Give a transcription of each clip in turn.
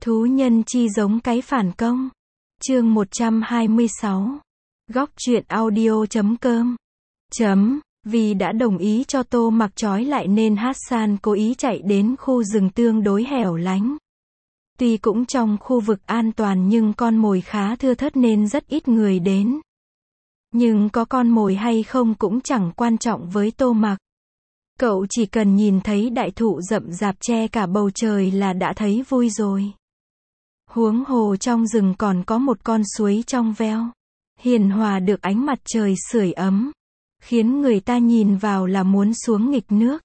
Thú nhân chi giống cái phản công. Chương 126. Góc truyện audio.com. Vì đã đồng ý cho Tô Mặc trói lại nên Hassan cố ý chạy đến khu rừng tương đối hẻo lánh. Tuy cũng trong khu vực an toàn nhưng con mồi khá thưa thớt nên rất ít người đến. Nhưng có con mồi hay không cũng chẳng quan trọng với Tô Mặc. Cậu chỉ cần nhìn thấy đại thụ rậm rạp che cả bầu trời là đã thấy vui rồi. Huống hồ trong rừng còn có một con suối trong veo, hiền hòa được ánh mặt trời sưởi ấm, khiến người ta nhìn vào là muốn xuống nghịch nước.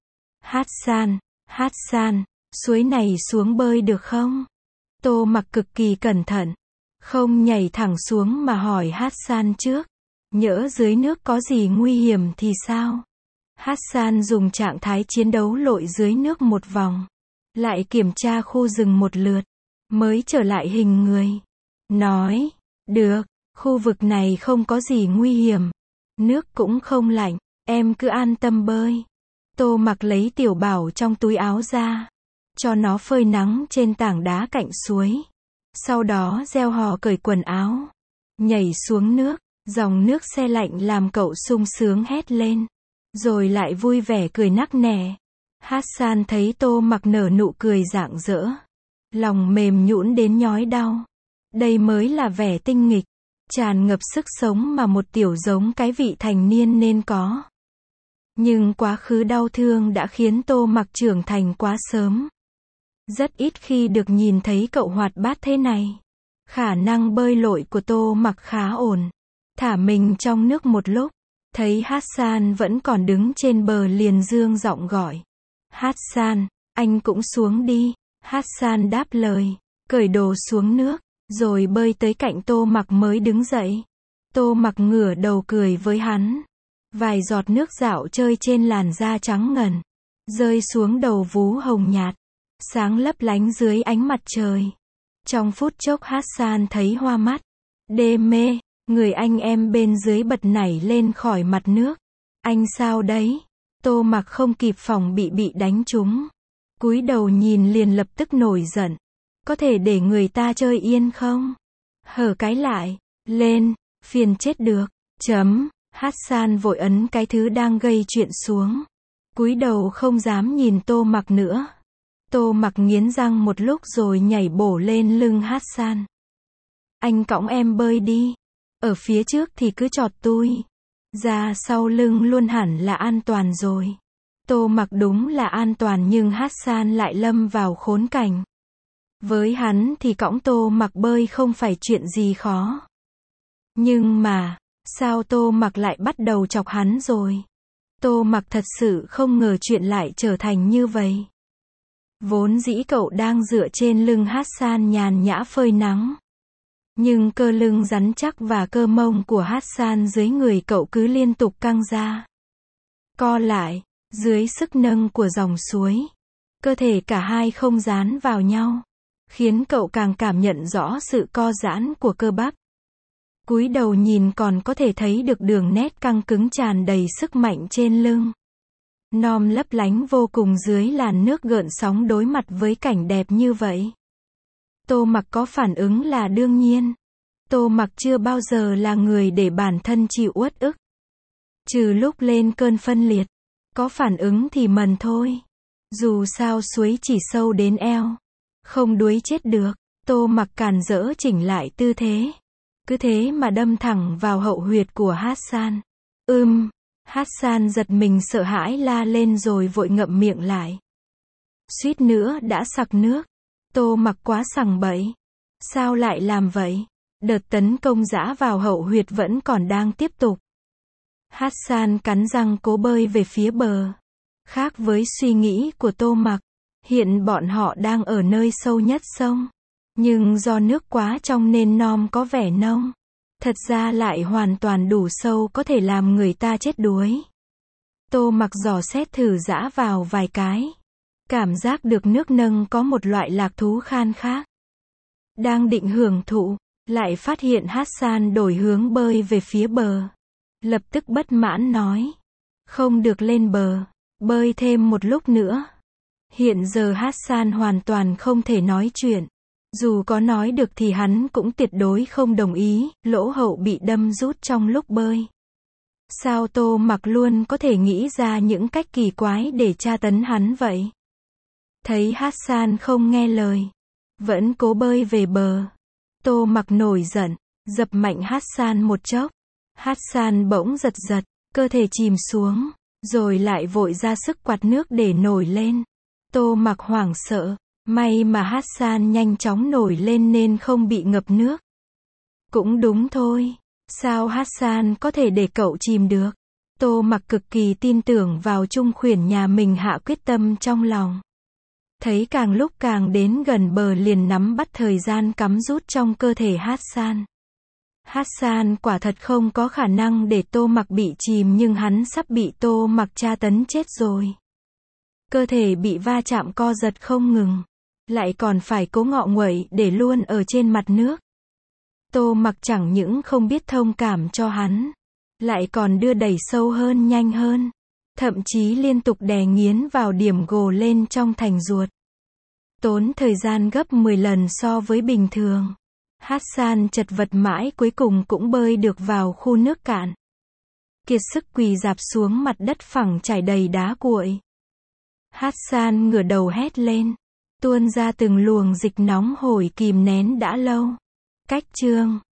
Hassan, suối này xuống bơi được không? Tô Mặc cực kỳ cẩn thận, không nhảy thẳng xuống mà hỏi Hassan trước, nhỡ dưới nước có gì nguy hiểm thì sao? Hassan dùng trạng thái chiến đấu lội dưới nước một vòng, lại kiểm tra khu rừng một lượt, mới trở lại hình người. Nói, được, khu vực này không có gì nguy hiểm, nước cũng không lạnh, em cứ an tâm bơi. Tô Mặc lấy tiểu bảo trong túi áo ra, cho nó phơi nắng trên tảng đá cạnh suối. Sau đó reo hò cởi quần áo, nhảy xuống nước, dòng nước se lạnh làm cậu sung sướng hét lên, rồi lại vui vẻ cười nắc nẻ. Hassan thấy Tô Mặc nở nụ cười rạng rỡ, lòng mềm nhũn đến nhói đau. Đây mới là vẻ tinh nghịch, tràn ngập sức sống mà một tiểu giống cái vị thành niên nên có. Nhưng quá khứ đau thương đã khiến Tô Mặc trưởng thành quá sớm. Rất ít khi được nhìn thấy cậu hoạt bát thế này. Khả năng bơi lội của Tô Mặc khá ổn. Thả mình trong nước một lúc, thấy Hassan vẫn còn đứng trên bờ liền dương giọng gọi. Hassan, anh cũng xuống đi. Hassan đáp lời, cởi đồ xuống nước, rồi bơi tới cạnh Tô Mặc mới đứng dậy. Tô Mặc ngửa đầu cười với hắn. Vài giọt nước dạo chơi trên làn da trắng ngần, rơi xuống đầu vú hồng nhạt, sáng lấp lánh dưới ánh mặt trời. Trong phút chốc Hassan thấy hoa mắt, đê mê, người anh em bên dưới bật nảy lên khỏi mặt nước. Anh sao đấy? Tô Mặc không kịp phòng bị đánh trúng, cúi đầu nhìn liền lập tức nổi giận. Có thể để người ta chơi yên không? Hở cái lại, lên, phiền chết được. Hassan vội ấn cái thứ đang gây chuyện xuống, cúi đầu không dám nhìn Tô Mặc nữa. Tô Mặc nghiến răng một lúc rồi nhảy bổ lên lưng Hassan. Anh cõng em bơi đi, ở phía trước thì cứ chọt tui, ra sau lưng luôn hẳn là an toàn rồi. Tô Mặc đúng là an toàn nhưng Hassan lại lâm vào khốn cảnh. Với hắn thì cõng Tô Mặc bơi không phải chuyện gì khó. Nhưng mà, sao Tô Mặc lại bắt đầu chọc hắn rồi? Tô Mặc thật sự không ngờ chuyện lại trở thành như vậy. Vốn dĩ cậu đang dựa trên lưng Hassan nhàn nhã phơi nắng. Nhưng cơ lưng rắn chắc và cơ mông của Hassan dưới người cậu cứ liên tục căng ra, co lại, dưới sức nâng của dòng suối. Cơ thể cả hai không dán vào nhau, khiến cậu càng cảm nhận rõ sự co giãn của cơ bắp. Cúi đầu nhìn còn có thể thấy được đường nét căng cứng tràn đầy sức mạnh trên lưng. Non lấp lánh vô cùng dưới làn nước gợn sóng đối mặt với cảnh đẹp như vậy. Tô Mặc có phản ứng là đương nhiên. Tô Mặc chưa bao giờ là người để bản thân chịu uất ức. Trừ lúc lên cơn phân liệt, có phản ứng thì mần thôi. Dù sao suối chỉ sâu đến eo, không đuối chết được. Tô Mặc càn rỡ chỉnh lại tư thế. Cứ thế mà đâm thẳng vào hậu huyệt của Hassan. Hassan giật mình sợ hãi la lên rồi vội ngậm miệng lại. Suýt nữa đã sặc nước. Tô Mặc quá sằng bậy. Sao lại làm vậy? Đợt tấn công dã vào hậu huyệt vẫn còn đang tiếp tục. Hassan cắn răng cố bơi về phía bờ. Khác với suy nghĩ của Tô Mặc, hiện bọn họ đang ở nơi sâu nhất sông. Nhưng do nước quá trong nên non có vẻ nông. Thật ra lại hoàn toàn đủ sâu có thể làm người ta chết đuối. Tô Mặc dò xét thử dã vào vài cái. Cảm giác được nước nâng có một loại lạc thú khan khác. Đang định hưởng thụ, lại phát hiện Hassan đổi hướng bơi về phía bờ. Lập tức bất mãn nói. Không được lên bờ, bơi thêm một lúc nữa. Hiện giờ Hassan hoàn toàn không thể nói chuyện. Dù có nói được thì hắn cũng tuyệt đối không đồng ý, lỗ hậu bị đâm rút trong lúc bơi. Sao Tô Mặc luôn có thể nghĩ ra những cách kỳ quái để tra tấn hắn vậy? Thấy Hassan không nghe lời, vẫn cố bơi về bờ. Tô Mặc nổi giận, dập mạnh Hassan một chốc. Hassan bỗng giật giật, cơ thể chìm xuống, rồi lại vội ra sức quạt nước để nổi lên. Tô Mặc hoảng sợ, may mà Hassan nhanh chóng nổi lên nên không bị ngập nước. Cũng đúng thôi, sao Hassan có thể để cậu chìm được? Tô Mặc cực kỳ tin tưởng vào Trung Khuyển nhà mình hạ quyết tâm trong lòng. Thấy càng lúc càng đến gần bờ liền nắm bắt thời gian cắm rút trong cơ thể Hassan. Hassan quả thật không có khả năng để Tô Mặc bị chìm nhưng hắn sắp bị Tô Mặc tra tấn chết rồi. Cơ thể bị va chạm co giật không ngừng, lại còn phải cố ngọ nguậy để luôn ở trên mặt nước. Tô Mặc chẳng những không biết thông cảm cho hắn, lại còn đưa đẩy sâu hơn nhanh hơn, thậm chí liên tục đè nghiến vào điểm gồ lên trong thành ruột. Tốn thời gian gấp 10 lần so với bình thường. Hassan chật vật mãi cuối cùng cũng bơi được vào khu nước cạn. Kiệt sức quỳ rạp xuống mặt đất phẳng trải đầy đá cuội. Hassan ngửa đầu hét lên, tuôn ra từng luồng dịch nóng hổi kìm nén đã lâu. Cách chương